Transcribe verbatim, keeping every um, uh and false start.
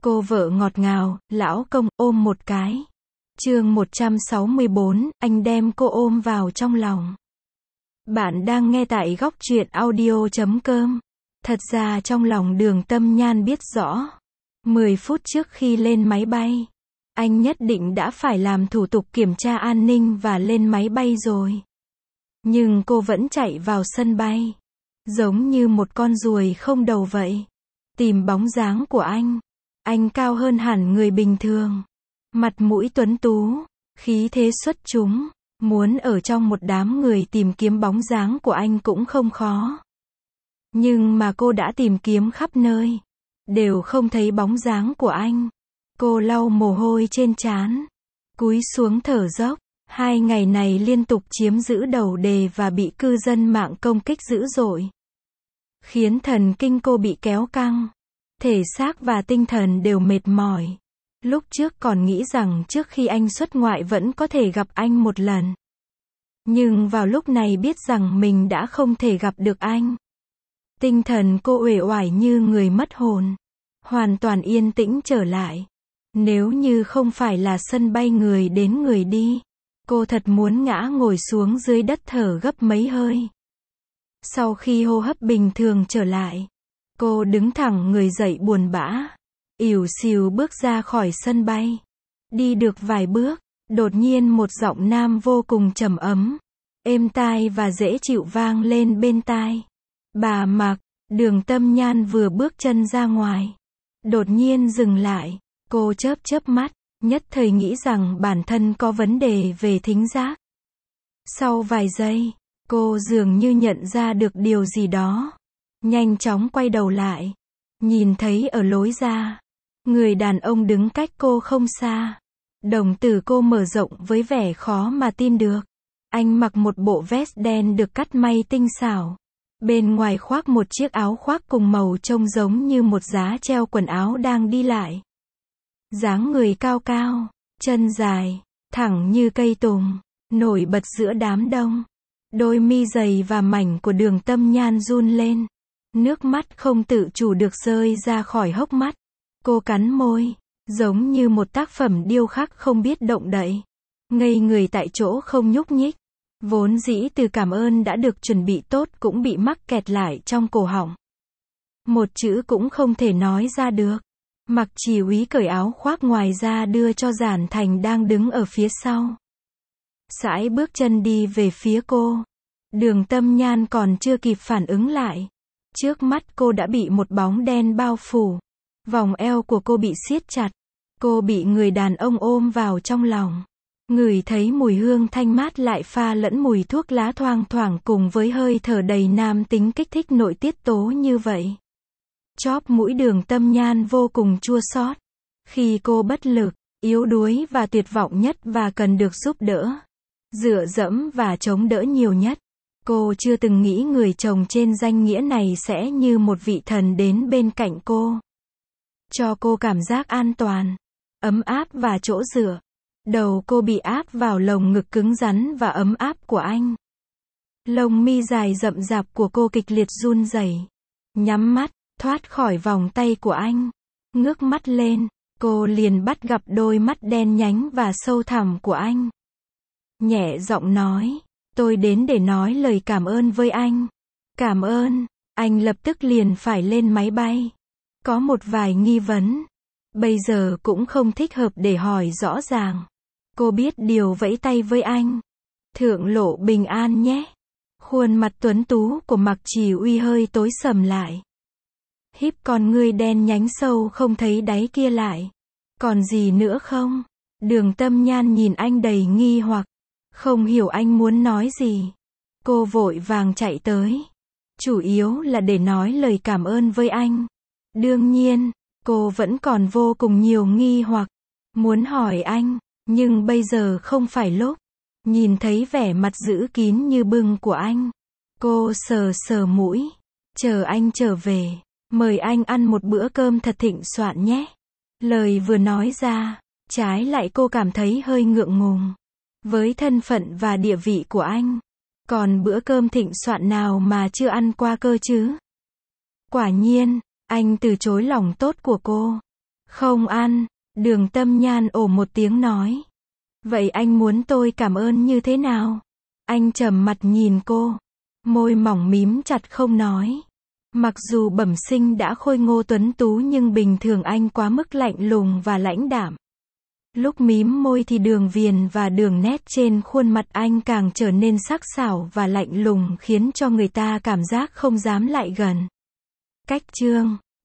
Cô vợ ngọt ngào, lão công, ôm một cái. Chương một trăm sáu mươi bốn, anh đem cô ôm vào trong lòng. Bạn đang nghe tại góc truyện audio chấm com. Thật ra trong lòng Đường Tâm Nhan biết rõ. mười phút trước khi lên máy bay, anh nhất định đã phải làm thủ tục kiểm tra an ninh và lên máy bay rồi. Nhưng cô vẫn chạy vào sân bay, giống như một con ruồi không đầu vậy. Tìm bóng dáng của anh. Anh cao hơn hẳn người bình thường. Mặt mũi tuấn tú, khí thế xuất chúng. Muốn ở trong một đám người tìm kiếm bóng dáng của anh cũng không khó. Nhưng mà cô đã tìm kiếm khắp nơi, đều không thấy bóng dáng của anh. Cô lau mồ hôi trên trán, cúi xuống thở dốc. Hai ngày này liên tục chiếm giữ đầu đề và bị cư dân mạng công kích dữ dội, khiến thần kinh cô bị kéo căng. Thể xác và tinh thần đều mệt mỏi. Lúc trước còn nghĩ rằng trước khi anh xuất ngoại vẫn có thể gặp anh một lần. Nhưng vào lúc này biết rằng mình đã không thể gặp được anh. Tinh thần cô uể oải như người mất hồn. Hoàn toàn yên tĩnh trở lại. Nếu như không phải là sân bay người đến người đi, cô thật muốn ngã ngồi xuống dưới đất thở gấp mấy hơi. Sau khi hô hấp bình thường trở lại, cô đứng thẳng người dậy buồn bã, ỉu xìu bước ra khỏi sân bay. Đi được vài bước, đột nhiên một giọng nam vô cùng trầm ấm, êm tai và dễ chịu vang lên bên tai. Bà Mạc. Đường Tâm Nhan vừa bước chân ra ngoài, đột nhiên dừng lại. Cô chớp chớp mắt, nhất thời nghĩ rằng bản thân có vấn đề về thính giác. Sau vài giây, cô dường như nhận ra được điều gì đó. Nhanh chóng quay đầu lại, nhìn thấy ở lối ra, người đàn ông đứng cách cô không xa. Đồng tử cô mở rộng với vẻ khó mà tin được. Anh mặc một bộ vest đen được cắt may tinh xảo. Bên ngoài khoác một chiếc áo khoác cùng màu trông giống như một giá treo quần áo đang đi lại. Dáng người cao cao, chân dài, thẳng như cây tùng, nổi bật giữa đám đông. Đôi mi dày và mảnh của Đường Tâm Nhan run lên. Nước mắt không tự chủ được rơi ra khỏi hốc mắt. Cô cắn môi, giống như một tác phẩm điêu khắc không biết động đậy. Ngây người tại chỗ không nhúc nhích. Vốn dĩ từ cảm ơn đã được chuẩn bị tốt cũng bị mắc kẹt lại trong cổ họng. Một chữ cũng không thể nói ra được. Mặc Chỉ Úy cởi áo khoác ngoài ra đưa cho Giản Thành đang đứng ở phía sau. Sải bước chân đi về phía cô. Đường Tâm Nhan còn chưa kịp phản ứng lại. Trước mắt cô đã bị một bóng đen bao phủ. Vòng eo của cô bị siết chặt. Cô bị người đàn ông ôm vào trong lòng. Ngửi thấy mùi hương thanh mát lại pha lẫn mùi thuốc lá thoang thoảng cùng với hơi thở đầy nam tính kích thích nội tiết tố như vậy. Chóp mũi Đường Tâm Nhan vô cùng chua xót. Khi cô bất lực, yếu đuối và tuyệt vọng nhất và cần được giúp đỡ, dựa dẫm và chống đỡ nhiều nhất, cô chưa từng nghĩ người chồng trên danh nghĩa này sẽ như một vị thần đến bên cạnh cô. Cho cô cảm giác an toàn, ấm áp và chỗ dựa. Đầu cô bị áp vào lồng ngực cứng rắn và ấm áp của anh. Lông mi dài rậm rạp của cô kịch liệt run rẩy. Nhắm mắt, thoát khỏi vòng tay của anh. Ngước mắt lên, cô liền bắt gặp đôi mắt đen nhánh và sâu thẳm của anh. Nhẹ giọng nói, tôi đến để nói lời cảm ơn với anh. Cảm ơn. Anh lập tức liền phải lên máy bay. Có một vài nghi vấn. Bây giờ cũng không thích hợp để hỏi rõ ràng. Cô biết điều vẫy tay với anh. Thượng lộ bình an nhé. Khuôn mặt tuấn tú của Mạc Chỉ Uy hơi tối sầm lại. Híp con ngươi đen nhánh sâu không thấy đáy kia lại. Còn gì nữa không? Đường Tâm Nhan nhìn anh đầy nghi hoặc. Không hiểu anh muốn nói gì. Cô vội vàng chạy tới. Chủ yếu là để nói lời cảm ơn với anh. Đương nhiên, cô vẫn còn vô cùng nhiều nghi hoặc. Muốn hỏi anh. Nhưng bây giờ không phải lúc. Nhìn thấy vẻ mặt giữ kín như bưng của anh, cô sờ sờ mũi. Chờ anh trở về, mời anh ăn một bữa cơm thật thịnh soạn nhé. Lời vừa nói ra, trái lại cô cảm thấy hơi ngượng ngùng. Với thân phận và địa vị của anh, còn bữa cơm thịnh soạn nào mà chưa ăn qua cơ chứ? Quả nhiên, anh từ chối lòng tốt của cô. Không ăn. Đường Tâm Nhan ồ một tiếng nói. Vậy anh muốn tôi cảm ơn như thế nào? Anh trầm mặt nhìn cô. Môi mỏng mím chặt không nói. Mặc dù bẩm sinh đã khôi ngô tuấn tú nhưng bình thường anh quá mức lạnh lùng và lãnh đạm. Lúc mím môi thì đường viền và đường nét trên khuôn mặt anh càng trở nên sắc sảo và lạnh lùng khiến cho người ta cảm giác không dám lại gần. Cách chương